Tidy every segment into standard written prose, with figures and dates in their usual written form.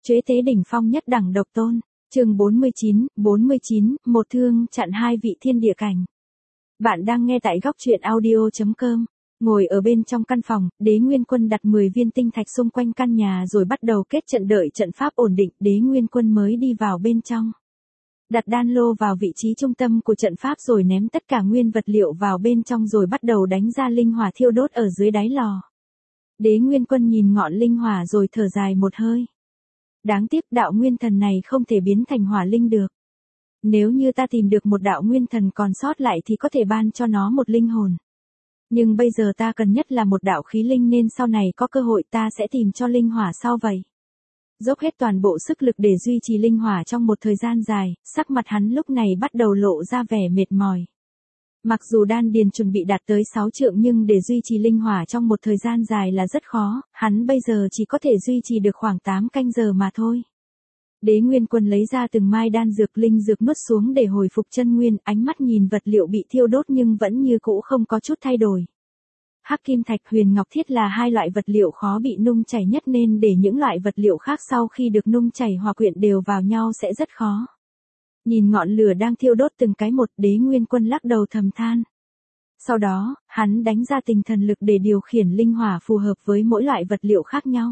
Chế tế đỉnh phong nhất đẳng độc tôn. Chương 49, một thương chặn hai vị thiên địa cảnh. Bạn đang nghe tại góc truyện audio.com. Ngồi ở bên trong căn phòng, Đế Nguyên Quân đặt 10 viên tinh thạch xung quanh căn nhà rồi bắt đầu kết trận đợi trận pháp ổn định, Đế Nguyên Quân mới đi vào bên trong. Đặt đan lô vào vị trí trung tâm của trận pháp rồi ném tất cả nguyên vật liệu vào bên trong rồi bắt đầu đánh ra linh hỏa thiêu đốt ở dưới đáy lò. Đế Nguyên Quân nhìn ngọn linh hỏa rồi thở dài một hơi. Đáng tiếc đạo nguyên thần này không thể biến thành hỏa linh được. Nếu như ta tìm được một đạo nguyên thần còn sót lại thì có thể ban cho nó một linh hồn. Nhưng bây giờ ta cần nhất là một đạo khí linh nên sau này có cơ hội ta sẽ tìm cho linh hỏa sau vậy. Dốc hết toàn bộ sức lực để duy trì linh hỏa trong một thời gian dài, sắc mặt hắn lúc này bắt đầu lộ ra vẻ mệt mỏi. Mặc dù đan điền chuẩn bị đạt tới 6 trượng nhưng để duy trì linh hỏa trong một thời gian dài là rất khó, hắn bây giờ chỉ có thể duy trì được khoảng 8 canh giờ mà thôi. Đế Nguyên Quân lấy ra từng mai đan dược linh dược nuốt xuống để hồi phục chân nguyên, ánh mắt nhìn vật liệu bị thiêu đốt nhưng vẫn như cũ không có chút thay đổi. Hắc kim thạch, huyền ngọc thiết là hai loại vật liệu khó bị nung chảy nhất nên để những loại vật liệu khác sau khi được nung chảy hòa quyện đều vào nhau sẽ rất khó. Nhìn ngọn lửa đang thiêu đốt từng cái một, Đế Nguyên Quân lắc đầu thầm than. Sau đó, hắn đánh ra tinh thần lực để điều khiển linh hỏa phù hợp với mỗi loại vật liệu khác nhau.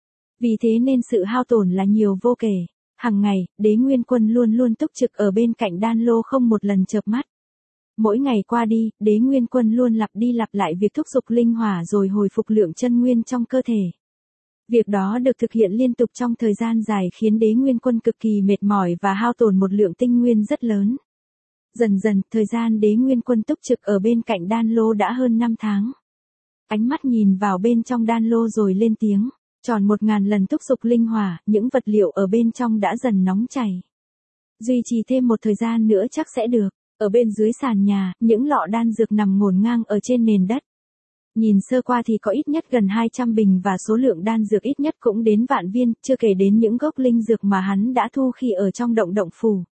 Vì thế nên sự hao tổn là nhiều vô kể. Hằng ngày, Đế Nguyên Quân luôn luôn túc trực ở bên cạnh đan lô không một lần chợp mắt. Mỗi ngày qua đi, Đế Nguyên Quân luôn lặp đi lặp lại việc thúc giục linh hỏa rồi hồi phục lượng chân nguyên trong cơ thể. Việc đó được thực hiện liên tục trong thời gian dài khiến Đế Nguyên Quân cực kỳ mệt mỏi và hao tổn một lượng tinh nguyên rất lớn. Dần dần, thời gian Đế Nguyên Quân túc trực ở bên cạnh đan lô đã hơn 5 tháng. Ánh mắt nhìn vào bên trong đan lô rồi lên tiếng, tròn 1000 lần thúc giục linh hỏa, những vật liệu ở bên trong đã dần nóng chảy. Duy trì thêm một thời gian nữa chắc sẽ được. Ở bên dưới sàn nhà, những lọ đan dược nằm ngổn ngang ở trên nền đất. Nhìn sơ qua thì có ít nhất gần 200 bình và số lượng đan dược ít nhất cũng đến vạn viên, chưa kể đến những gốc linh dược mà hắn đã thu khi ở trong động phủ.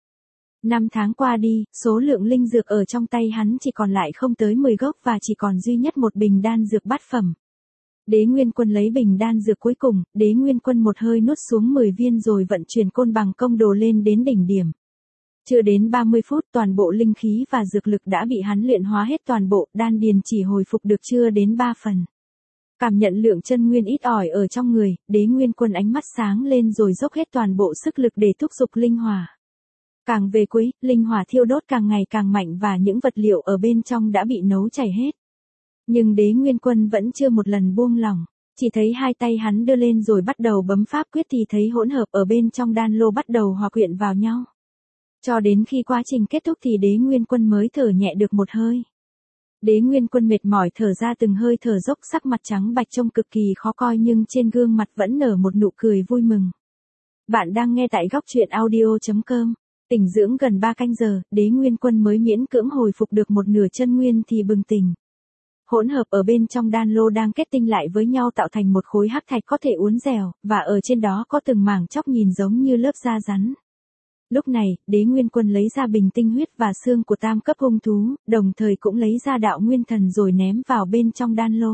5 tháng qua đi, số lượng linh dược ở trong tay hắn chỉ còn lại không tới 10 gốc và chỉ còn duy nhất một bình đan dược bát phẩm. Đế Nguyên Quân lấy bình đan dược cuối cùng, Đế Nguyên Quân một hơi nuốt xuống 10 viên rồi vận chuyển côn bằng công đồ lên đến đỉnh điểm. Chưa đến 30 phút toàn bộ linh khí và dược lực đã bị hắn luyện hóa hết toàn bộ, đan điền chỉ hồi phục được chưa đến 3 phần. Cảm nhận lượng chân nguyên ít ỏi ở trong người, Đế Nguyên Quân ánh mắt sáng lên rồi dốc hết toàn bộ sức lực để thúc giục linh hỏa. Càng về cuối, linh hỏa thiêu đốt càng ngày càng mạnh và những vật liệu ở bên trong đã bị nấu chảy hết. Nhưng Đế Nguyên Quân vẫn chưa một lần buông lỏng, chỉ thấy hai tay hắn đưa lên rồi bắt đầu bấm pháp quyết thì thấy hỗn hợp ở bên trong đan lô bắt đầu hòa quyện vào nhau. Cho đến khi quá trình kết thúc thì Đế Nguyên Quân mới thở nhẹ được một hơi. Đế Nguyên Quân mệt mỏi thở ra từng hơi thở dốc, sắc mặt trắng bạch trông cực kỳ khó coi nhưng trên gương mặt vẫn nở một nụ cười vui mừng. Bạn đang nghe tại góc truyện audio.com. Tỉnh dưỡng gần 3 canh giờ, Đế Nguyên Quân mới miễn cưỡng hồi phục được một nửa chân nguyên thì bừng tỉnh. Hỗn hợp ở bên trong đan lô đang kết tinh lại với nhau tạo thành một khối hắc thạch có thể uốn dẻo, và ở trên đó có từng mảng chóc nhìn giống như lớp da rắn. Lúc này, Đế Nguyên Quân lấy ra bình tinh huyết và xương của tam cấp hung thú, đồng thời cũng lấy ra đạo nguyên thần rồi ném vào bên trong đan lô.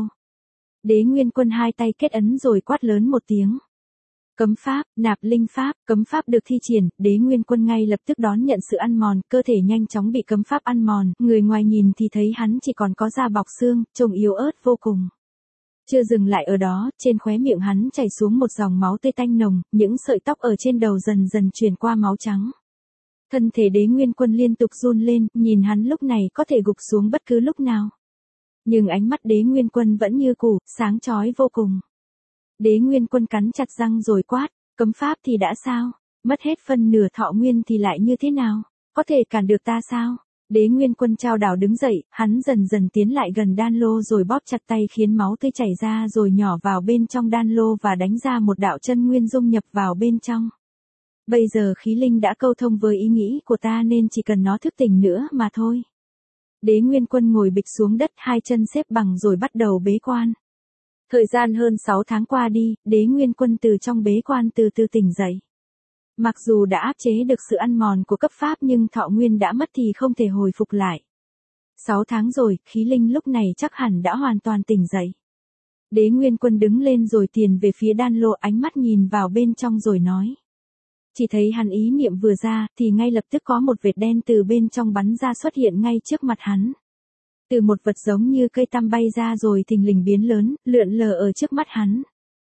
Đế Nguyên Quân hai tay kết ấn rồi quát lớn một tiếng. Cấm pháp, nạp linh pháp, cấm pháp được thi triển, Đế Nguyên Quân ngay lập tức đón nhận sự ăn mòn, cơ thể nhanh chóng bị cấm pháp ăn mòn, người ngoài nhìn thì thấy hắn chỉ còn có da bọc xương, trông yếu ớt vô cùng. Chưa dừng lại ở đó, trên khóe miệng hắn chảy xuống một dòng máu tươi tanh nồng, những sợi tóc ở trên đầu dần dần chuyển qua máu trắng. Thân thể Đế Nguyên Quân liên tục run lên, nhìn hắn lúc này có thể gục xuống bất cứ lúc nào. Nhưng ánh mắt Đế Nguyên Quân vẫn như cũ, sáng chói vô cùng. Đế Nguyên Quân cắn chặt răng rồi quát, cấm pháp thì đã sao, mất hết phân nửa thọ nguyên thì lại như thế nào, có thể cản được ta sao? Đế Nguyên Quân chao đảo đứng dậy, hắn dần dần tiến lại gần đan lô rồi bóp chặt tay khiến máu tươi chảy ra rồi nhỏ vào bên trong đan lô và đánh ra một đạo chân nguyên dung nhập vào bên trong. Bây giờ khí linh đã câu thông với ý nghĩ của ta nên chỉ cần nó thức tỉnh nữa mà thôi. Đế Nguyên Quân ngồi bịch xuống đất, hai chân xếp bằng rồi bắt đầu bế quan. Thời gian hơn 6 tháng qua đi, Đế Nguyên Quân từ trong bế quan từ từ tỉnh dậy. Mặc dù đã áp chế được sự ăn mòn của cấp pháp nhưng thọ nguyên đã mất thì không thể hồi phục lại. 6 tháng rồi, khí linh lúc này chắc hẳn đã hoàn toàn tỉnh dậy. Đế Nguyên Quân đứng lên rồi tiền về phía đan lô, ánh mắt nhìn vào bên trong rồi nói. Chỉ thấy hắn ý niệm vừa ra, thì ngay lập tức có một vệt đen từ bên trong bắn ra xuất hiện ngay trước mặt hắn. Từ một vật giống như cây tăm bay ra rồi thình lình biến lớn, lượn lờ ở trước mắt hắn.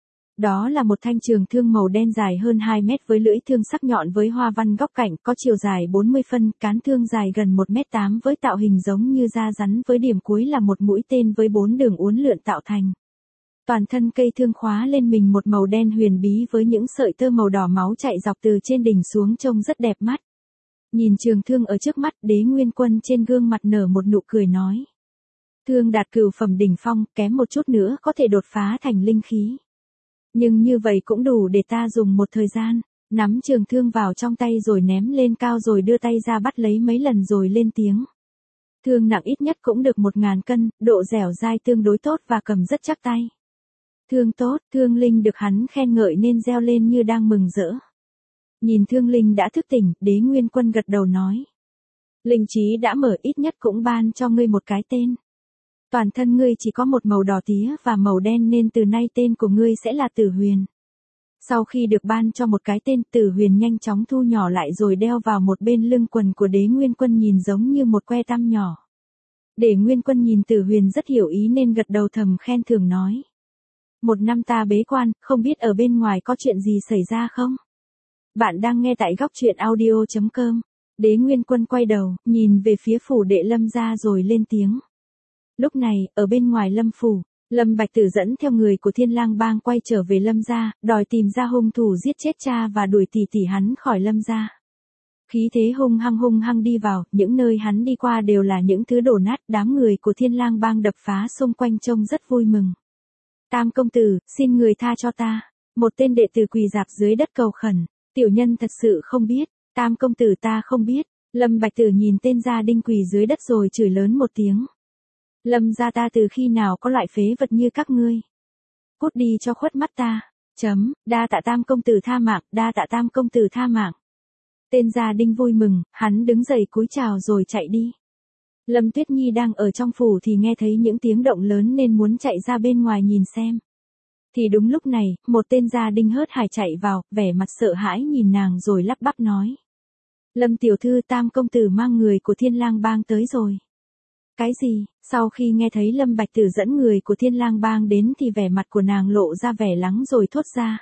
Đó là một thanh trường thương màu đen dài hơn 2 mét với lưỡi thương sắc nhọn với hoa văn góc cạnh, có chiều dài 40 phân, cán thương dài gần 1m8 với tạo hình giống như da rắn, với điểm cuối là một mũi tên với 4 đường uốn lượn tạo thành. Toàn thân cây thương khóa lên mình một màu đen huyền bí với những sợi tơ màu đỏ máu chạy dọc từ trên đỉnh xuống, trông rất đẹp mắt. Nhìn trường thương ở trước mắt, Đế Nguyên Quân trên gương mặt nở một nụ cười nói. Thương đạt cửu phẩm đỉnh phong, kém một chút nữa có thể đột phá thành linh khí. Nhưng như vậy cũng đủ để ta dùng một thời gian, nắm trường thương vào trong tay rồi ném lên cao rồi đưa tay ra bắt lấy mấy lần rồi lên tiếng. Thương nặng ít nhất cũng được 1000 cân, độ dẻo dai tương đối tốt và cầm rất chắc tay. Thương tốt, Thương Linh được hắn khen ngợi nên reo lên như đang mừng rỡ. Nhìn Thương Linh đã thức tỉnh, Đế Nguyên Quân gật đầu nói. Linh trí đã mở, ít nhất cũng ban cho ngươi một cái tên. Toàn thân ngươi chỉ có một màu đỏ tía và màu đen nên từ nay tên của ngươi sẽ là Tử Huyền. Sau khi được ban cho một cái tên, Tử Huyền nhanh chóng thu nhỏ lại rồi đeo vào một bên lưng quần của Đế Nguyên Quân, nhìn giống như một que tăm nhỏ. Đế Nguyên Quân nhìn Tử Huyền rất hiểu ý nên gật đầu thầm khen thường nói. Một năm ta bế quan, không biết ở bên ngoài có chuyện gì xảy ra không? Bạn đang nghe tại góc truyện audio.com. Đế Nguyên Quân quay đầu, nhìn về phía phủ đệ Lâm gia rồi lên tiếng. Lúc này, ở bên ngoài Lâm phủ, Lâm Bạch Tử dẫn theo người của Thiên Lang Bang quay trở về Lâm gia, đòi tìm ra hung thủ giết chết cha và đuổi tỷ tỷ hắn khỏi Lâm gia. Khí thế hung hăng đi vào, những nơi hắn đi qua đều là những thứ đổ nát, đám người của Thiên Lang Bang đập phá xung quanh trông rất vui mừng. Tam công tử, xin người tha cho ta. Một tên đệ tử quỳ rạp dưới đất cầu khẩn. Tiểu nhân thật sự không biết. Tam công tử ta không biết. Lâm Bạch Tử nhìn tên gia đinh quỳ dưới đất rồi chửi lớn một tiếng. Lâm gia ta từ khi nào có loại phế vật như các ngươi. Cút đi cho khuất mắt ta. Đa tạ Tam công tử tha mạng, đa tạ Tam công tử tha mạng. Tên gia đinh vui mừng, hắn đứng dậy cúi chào rồi chạy đi. Lâm Tuyết Nhi đang ở trong phủ thì nghe thấy những tiếng động lớn nên muốn chạy ra bên ngoài nhìn xem. Thì đúng lúc này, một tên gia đinh hớt hải chạy vào, vẻ mặt sợ hãi nhìn nàng rồi lắp bắp nói. Lâm tiểu thư, Tam công tử mang người của Thiên Lang Bang tới rồi. Cái gì? Sau khi nghe thấy Lâm Bạch Tử dẫn người của Thiên Lang Bang đến thì vẻ mặt của nàng lộ ra vẻ lắng rồi thốt ra.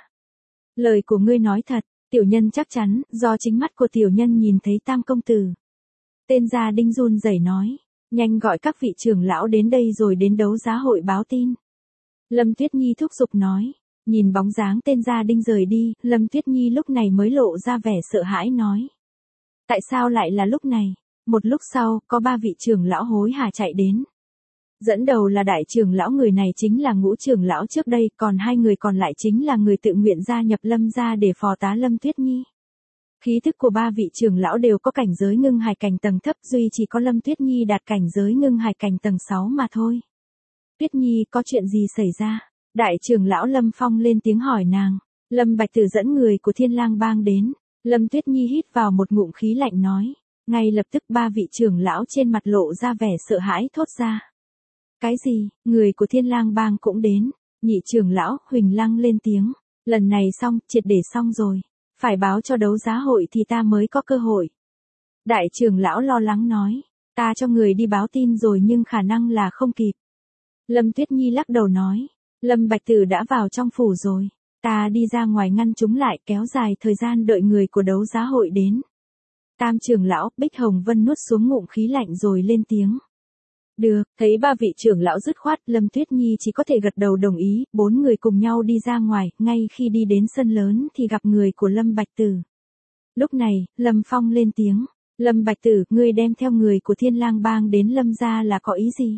Lời của ngươi nói thật, tiểu nhân chắc chắn, do chính mắt của tiểu nhân nhìn thấy Tam công tử. Tên gia đinh run rẩy nói, nhanh gọi các vị trưởng lão đến đây rồi đến đấu giá hội báo tin. Lâm Tuyết Nhi thúc giục nói, nhìn bóng dáng tên gia đinh rời đi, Lâm Tuyết Nhi lúc này mới lộ ra vẻ sợ hãi nói. Tại sao lại là lúc này? Một lúc sau, có 3 vị trưởng lão hối hả chạy đến. Dẫn đầu là đại trưởng lão, người này chính là Ngũ trưởng lão trước đây, còn 2 người còn lại chính là người tự nguyện gia nhập Lâm gia để phò tá Lâm Tuyết Nhi. Khí thức của 3 vị trưởng lão đều có cảnh giới ngưng hải cảnh tầng thấp, duy chỉ có Lâm Tuyết Nhi đạt cảnh giới ngưng hải cảnh tầng 6 mà thôi. Tuyết Nhi, có chuyện gì xảy ra? Đại trưởng lão Lâm Phong lên tiếng hỏi nàng. Lâm Bạch Tử dẫn người của Thiên Lang Bang đến. Lâm Tuyết Nhi hít vào một ngụm khí lạnh nói. Ngay lập tức 3 vị trưởng lão trên mặt lộ ra vẻ sợ hãi thốt ra. Cái gì? Người của Thiên Lang Bang cũng đến. Nhị trưởng lão Huỳnh Lăng lên tiếng. Lần này xong, triệt để xong rồi. Phải báo cho đấu giá hội thì ta mới có cơ hội. Đại trưởng lão lo lắng nói. Ta cho người đi báo tin rồi nhưng khả năng là không kịp. Lâm Tuyết Nhi lắc đầu nói. Lâm Bạch Tử đã vào trong phủ rồi. Ta đi ra ngoài ngăn chúng lại, kéo dài thời gian đợi người của đấu giá hội đến. Tam trưởng lão Bích Hồng Vân nuốt xuống ngụm khí lạnh rồi lên tiếng. Được, thấy 3 vị trưởng lão dứt khoát, Lâm Tuyết Nhi chỉ có thể gật đầu đồng ý. 4 người cùng nhau đi ra ngoài, ngay khi đi đến sân lớn thì gặp người của Lâm Bạch Tử. Lúc này, Lâm Phong lên tiếng. Lâm Bạch Tử, ngươi đem theo người của Thiên Lang Bang đến Lâm gia là có ý gì?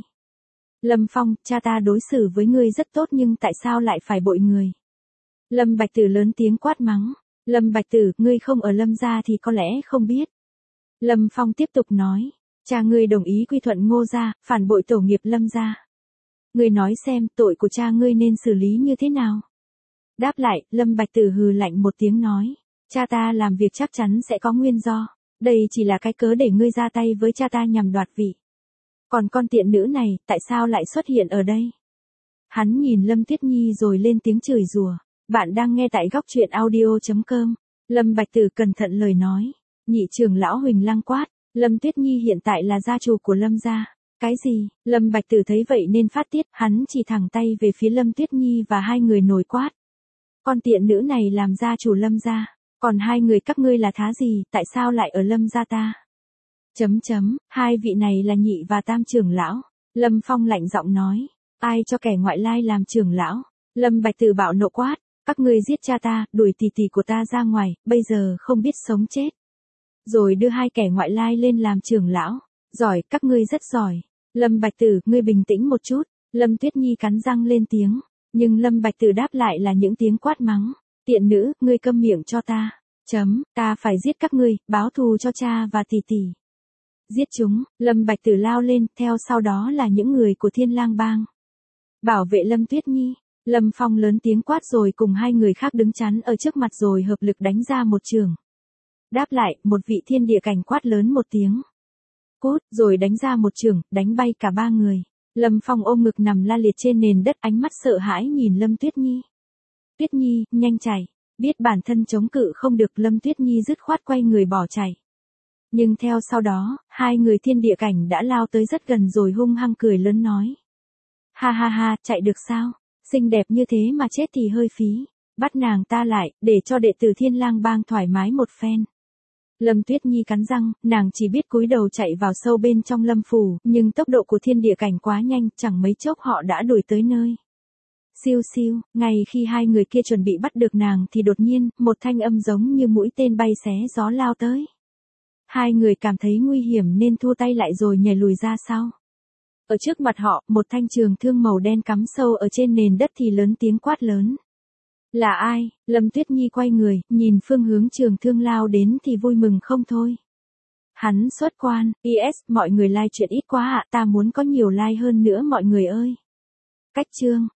Lâm Phong, cha ta đối xử với ngươi rất tốt nhưng tại sao lại phải bội người? Lâm Bạch Tử lớn tiếng quát mắng. Lâm Bạch Tử, ngươi không ở Lâm gia thì có lẽ không biết. Lâm Phong tiếp tục nói. Cha ngươi đồng ý quy thuận Ngô gia, phản bội tổ nghiệp Lâm gia. Ngươi nói xem, tội của cha ngươi nên xử lý như thế nào? Đáp lại, Lâm Bạch Tử hừ lạnh một tiếng nói. Cha ta làm việc chắc chắn sẽ có nguyên do. Đây chỉ là cái cớ để ngươi ra tay với cha ta nhằm đoạt vị. Còn con tiện nữ này, tại sao lại xuất hiện ở đây? Hắn nhìn Lâm Tuyết Nhi rồi lên tiếng chửi rủa. Bạn đang nghe tại góc truyện audio.com. Lâm Bạch Tử cẩn thận lời nói. Nhị trưởng lão Huỳnh Lăng quát. Lâm Tuyết Nhi hiện tại là gia chủ của Lâm gia. Cái gì? Lâm Bạch Tử thấy vậy nên phát tiết, hắn chỉ thẳng tay về phía Lâm Tuyết Nhi và hai người nổi quát. Con tiện nữ này làm gia chủ Lâm gia, còn hai người các ngươi là thá gì, tại sao lại ở Lâm gia ta? Hai vị này là nhị và tam trưởng lão. Lâm Phong lạnh giọng nói. Ai cho kẻ ngoại lai làm trưởng lão? Lâm Bạch Tử bạo nộ quát. Các ngươi giết cha ta, đuổi tỷ tỷ của ta ra ngoài, bây giờ không biết sống chết. Rồi đưa hai kẻ ngoại lai lên làm trưởng lão. Giỏi, các ngươi rất giỏi. Lâm Bạch Tử, ngươi bình tĩnh một chút. Lâm Tuyết Nhi cắn răng lên tiếng. Nhưng Lâm Bạch Tử đáp lại là những tiếng quát mắng. Tiện nữ, ngươi câm miệng cho ta. Ta phải giết các ngươi, báo thù cho cha và tỷ tỷ. Giết chúng. Lâm Bạch Tử lao lên, theo sau đó là những người của Thiên Lang Bang. Bảo vệ Lâm Tuyết Nhi. Lâm Phong lớn tiếng quát rồi cùng hai người khác đứng chắn ở trước mặt rồi hợp lực đánh ra một trường. Đáp lại, một vị thiên địa cảnh quát lớn một tiếng. Cút, rồi đánh ra một trường, đánh bay cả ba người. Lâm Phong ôm ngực nằm la liệt trên nền đất, ánh mắt sợ hãi nhìn Lâm Tuyết Nhi. Tuyết Nhi, nhanh chạy. Biết bản thân chống cự không được, Lâm Tuyết Nhi dứt khoát quay người bỏ chạy. Nhưng theo sau đó, hai người thiên địa cảnh đã lao tới rất gần rồi hung hăng cười lớn nói. Ha ha ha, chạy được sao? Xinh đẹp như thế mà chết thì hơi phí. Bắt nàng ta lại, để cho đệ tử Thiên Lang Bang thoải mái một phen. Lâm Tuyết Nhi cắn răng, nàng chỉ biết cúi đầu chạy vào sâu bên trong Lâm phủ, nhưng tốc độ của thiên địa cảnh quá nhanh, chẳng mấy chốc họ đã đuổi tới nơi. Siêu siêu, ngay khi hai người kia chuẩn bị bắt được nàng thì đột nhiên, một thanh âm giống như mũi tên bay xé gió lao tới. Hai người cảm thấy nguy hiểm nên thua tay lại rồi nhảy lùi ra sau. Ở trước mặt họ, một thanh trường thương màu đen cắm sâu ở trên nền đất thì lớn tiếng quát lớn. Là ai? Lâm Tuyết Nhi quay người, nhìn phương hướng trường thương lao đến thì vui mừng không thôi. Hắn xuất quan, mọi người like chuyện ít quá ạ, ta muốn có nhiều like hơn nữa mọi người ơi. Cách chương.